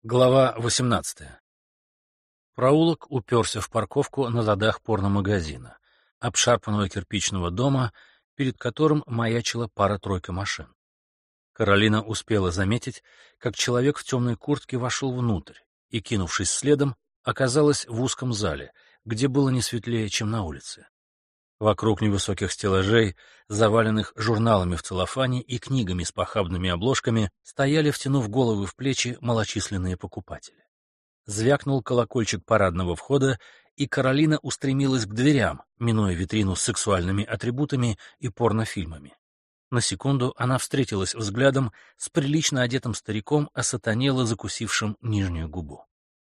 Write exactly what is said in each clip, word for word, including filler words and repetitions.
Глава восемнадцатая. Проулок уперся в парковку на задах порномагазина, обшарпанного кирпичного дома, перед которым маячила пара-тройка машин. Каролина успела заметить, как человек в темной куртке вошел внутрь и, кинувшись следом, оказалась в узком зале, где было не светлее, чем на улице. Вокруг невысоких стеллажей, заваленных журналами в целлофане и книгами с похабными обложками, стояли, втянув головы в плечи, малочисленные покупатели. Звякнул колокольчик парадного входа, и Каролина устремилась к дверям, минуя витрину с сексуальными атрибутами и порнофильмами. На секунду она встретилась взглядом с прилично одетым стариком, осатанело закусившим нижнюю губу.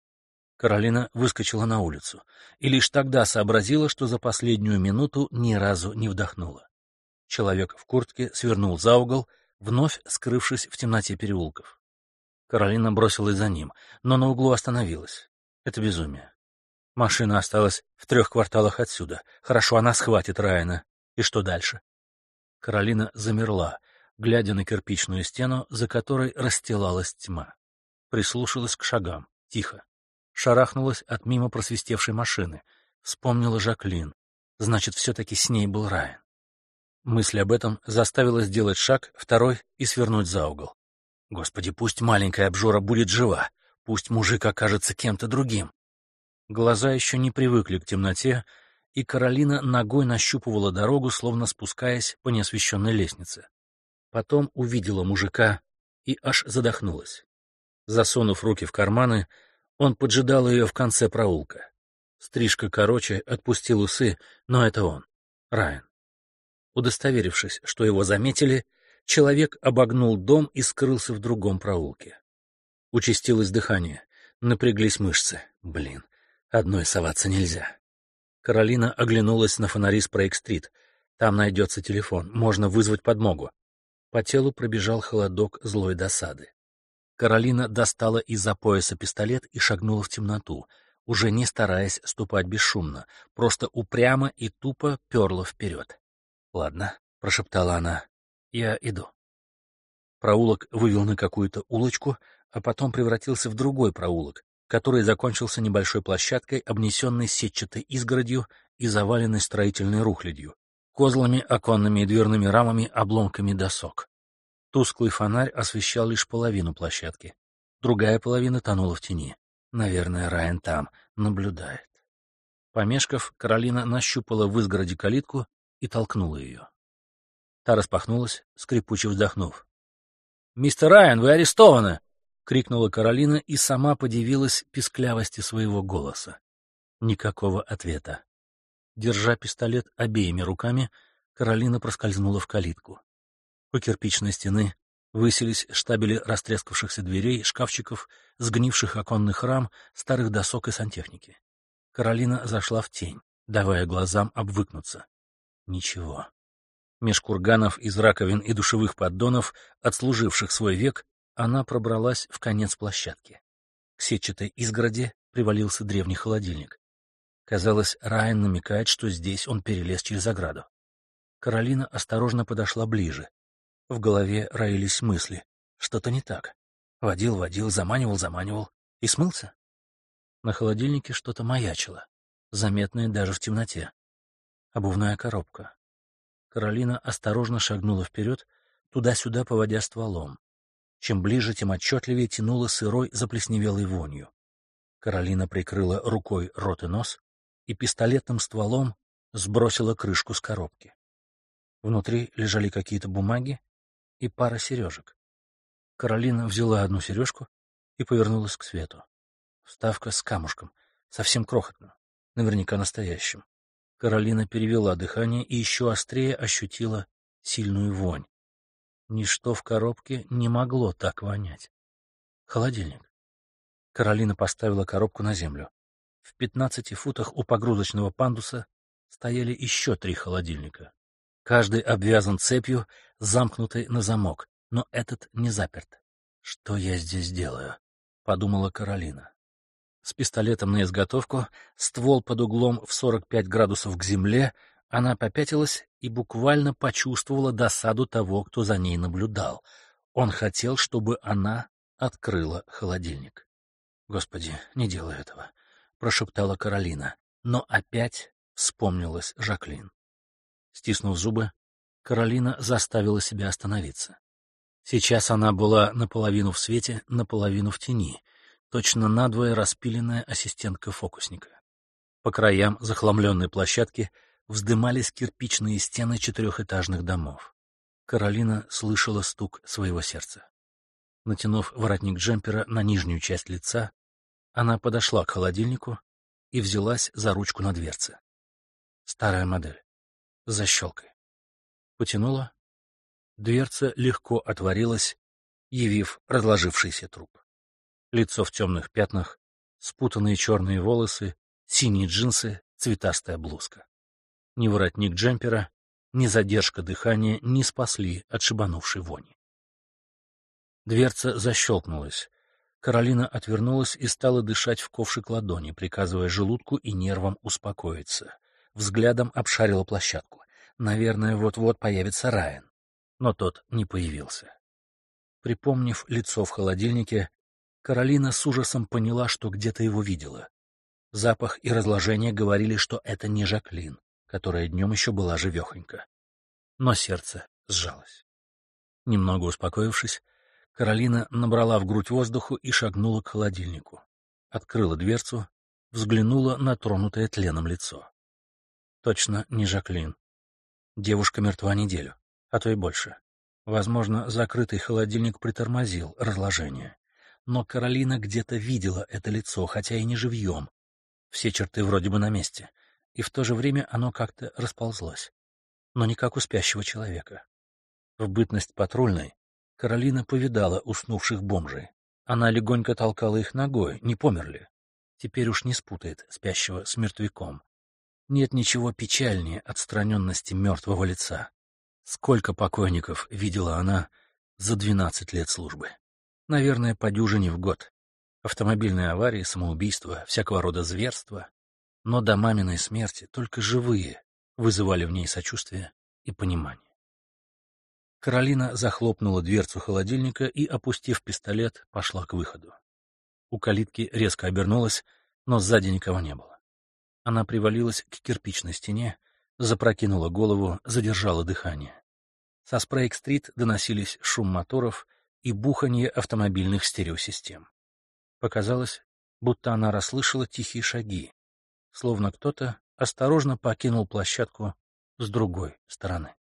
Каролина выскочила на улицу и лишь тогда сообразила, что за последнюю минуту ни разу не вдохнула. Человек в куртке свернул за угол, вновь скрывшись в темноте переулков. Каролина бросилась за ним, но на углу остановилась. Это безумие. Машина осталась в трех кварталах отсюда. Хорошо, она схватит Райана. И что дальше? Каролина замерла, глядя на кирпичную стену, за которой расстилалась тьма. Прислушалась к шагам. Тихо. Шарахнулась от мимо просвистевшей машины. Вспомнила Жаклин. Значит, все-таки с ней был Райан. Мысль об этом заставила сделать шаг, второй, и свернуть за угол. Господи, пусть маленькая обжора будет жива. Пусть мужик окажется кем-то другим. Глаза еще не привыкли к темноте, и Каролина ногой нащупывала дорогу, словно спускаясь по неосвещенной лестнице. Потом увидела мужика и аж задохнулась. Засунув руки в карманы, он поджидал ее в конце проулка. Стрижка короче, отпустил усы, но это он, Райан. Удостоверившись, что его заметили, человек обогнул дом и скрылся в другом проулке. Участилось дыхание, напряглись мышцы. Блин, одной соваться нельзя. Каролина оглянулась на фонари Спрейг-стрит. Там найдется телефон, можно вызвать подмогу. По телу пробежал холодок злой досады. Каролина достала из-за пояса пистолет и шагнула в темноту, уже не стараясь ступать бесшумно, просто упрямо и тупо перла вперед. «Ладно», — прошептала она, — «я иду». Проулок вывел на какую-то улочку, а потом превратился в другой проулок, который закончился небольшой площадкой, обнесенной сетчатой изгородью и заваленной строительной рухлядью, козлами, оконными и дверными рамами, обломками досок. Тусклый фонарь освещал лишь половину площадки. Другая половина тонула в тени. Наверное, Райан там наблюдает. Помешков, Каролина нащупала в изгороди калитку и толкнула ее. Та распахнулась, скрипуче вздохнув. «Мистер Райан, вы арестованы!» — крикнула Каролина и сама подивилась писклявости своего голоса. Никакого ответа. Держа пистолет обеими руками, Каролина проскользнула в калитку. У кирпичной стены высились штабели растрескавшихся дверей, шкафчиков, сгнивших оконных рам, старых досок и сантехники. Каролина зашла в тень, давая глазам обвыкнуться. Ничего. Меж курганов из раковин и душевых поддонов, отслуживших свой век, она пробралась в конец площадки. К сетчатой изгороди привалился древний холодильник. Казалось, Райан намекает, что здесь он перелез через ограду. Каролина осторожно подошла ближе. В голове роились мысли. Что-то не так. Водил, водил, заманивал, заманивал. И смылся? На холодильнике что-то маячило, заметное даже в темноте. Обувная коробка. Каролина осторожно шагнула вперед, туда-сюда поводя стволом. Чем ближе, тем отчетливее тянуло сырой заплесневелой вонью. Каролина прикрыла рукой рот и нос и пистолетным стволом сбросила крышку с коробки. Внутри лежали какие-то бумаги и пара сережек. Каролина взяла одну сережку и повернулась к свету. Вставка с камушком, совсем крохотным, наверняка настоящим. Каролина перевела дыхание и еще острее ощутила сильную вонь. Ничто в коробке не могло так вонять. Холодильник. Каролина поставила коробку на землю. В пятнадцати футах у погрузочного пандуса стояли еще три холодильника. Каждый обвязан цепью, замкнутой на замок, но этот не заперт. «Что я здесь делаю?» — подумала Каролина. С пистолетом на изготовку, ствол под углом в сорок пять градусов к земле, она попятилась и буквально почувствовала досаду того, кто за ней наблюдал. Он хотел, чтобы она открыла холодильник. «Господи, не делай этого», — прошептала Каролина, но опять вспомнилась Жаклин. Стиснув зубы, Каролина заставила себя остановиться. Сейчас она была наполовину в свете, наполовину в тени, точно надвое распиленная ассистентка фокусника. По краям захламленной площадки вздымались кирпичные стены четырехэтажных домов. Каролина слышала стук своего сердца. Натянув воротник джемпера на нижнюю часть лица, она подошла к холодильнику и взялась за ручку на дверце. Старая модель. С защелкой. Потянула. Дверца легко отворилась, явив разложившийся труп. Лицо в темных пятнах, спутанные черные волосы, синие джинсы, цветастая блузка. Ни воротник джемпера, ни задержка дыхания не спасли от шибанувшей вони. Дверца защелкнулась. Каролина отвернулась и стала дышать в ковшик ладони, приказывая желудку и нервам успокоиться. Взглядом обшарила площадку. Наверное, вот-вот появится Райан. Но тот не появился. Припомнив лицо в холодильнике, Каролина с ужасом поняла, что где-то его видела. Запах и разложение говорили, что это не Жаклин, которая днем еще была живехонька. Но сердце сжалось. Немного успокоившись, Каролина набрала в грудь воздуху и шагнула к холодильнику. Открыла дверцу, взглянула на тронутое тленом лицо. Точно не Жаклин. Девушка мертва неделю, а то и больше. Возможно, закрытый холодильник притормозил разложение. Но Каролина где-то видела это лицо, хотя и не живьем. Все черты вроде бы на месте, и в то же время оно как-то расползлось. Но не как у спящего человека. В бытность патрульной Каролина повидала уснувших бомжей. Она легонько толкала их ногой, не померли. Теперь уж не спутает спящего с мертвяком. Нет ничего печальнее отстраненности мертвого лица. Сколько покойников видела она за двенадцать лет службы. Наверное, по дюжине в год. Автомобильные аварии, самоубийства, всякого рода зверства. Но до маминой смерти только живые вызывали в ней сочувствие и понимание. Каролина захлопнула дверцу холодильника и, опустив пистолет, пошла к выходу. У калитки резко обернулась, но сзади никого не было. Она привалилась к кирпичной стене, запрокинула голову, задержала дыхание. Со Спрейг-стрит доносились шум моторов и буханье автомобильных стереосистем. Показалось, будто она расслышала тихие шаги, словно кто-то осторожно покинул площадку с другой стороны.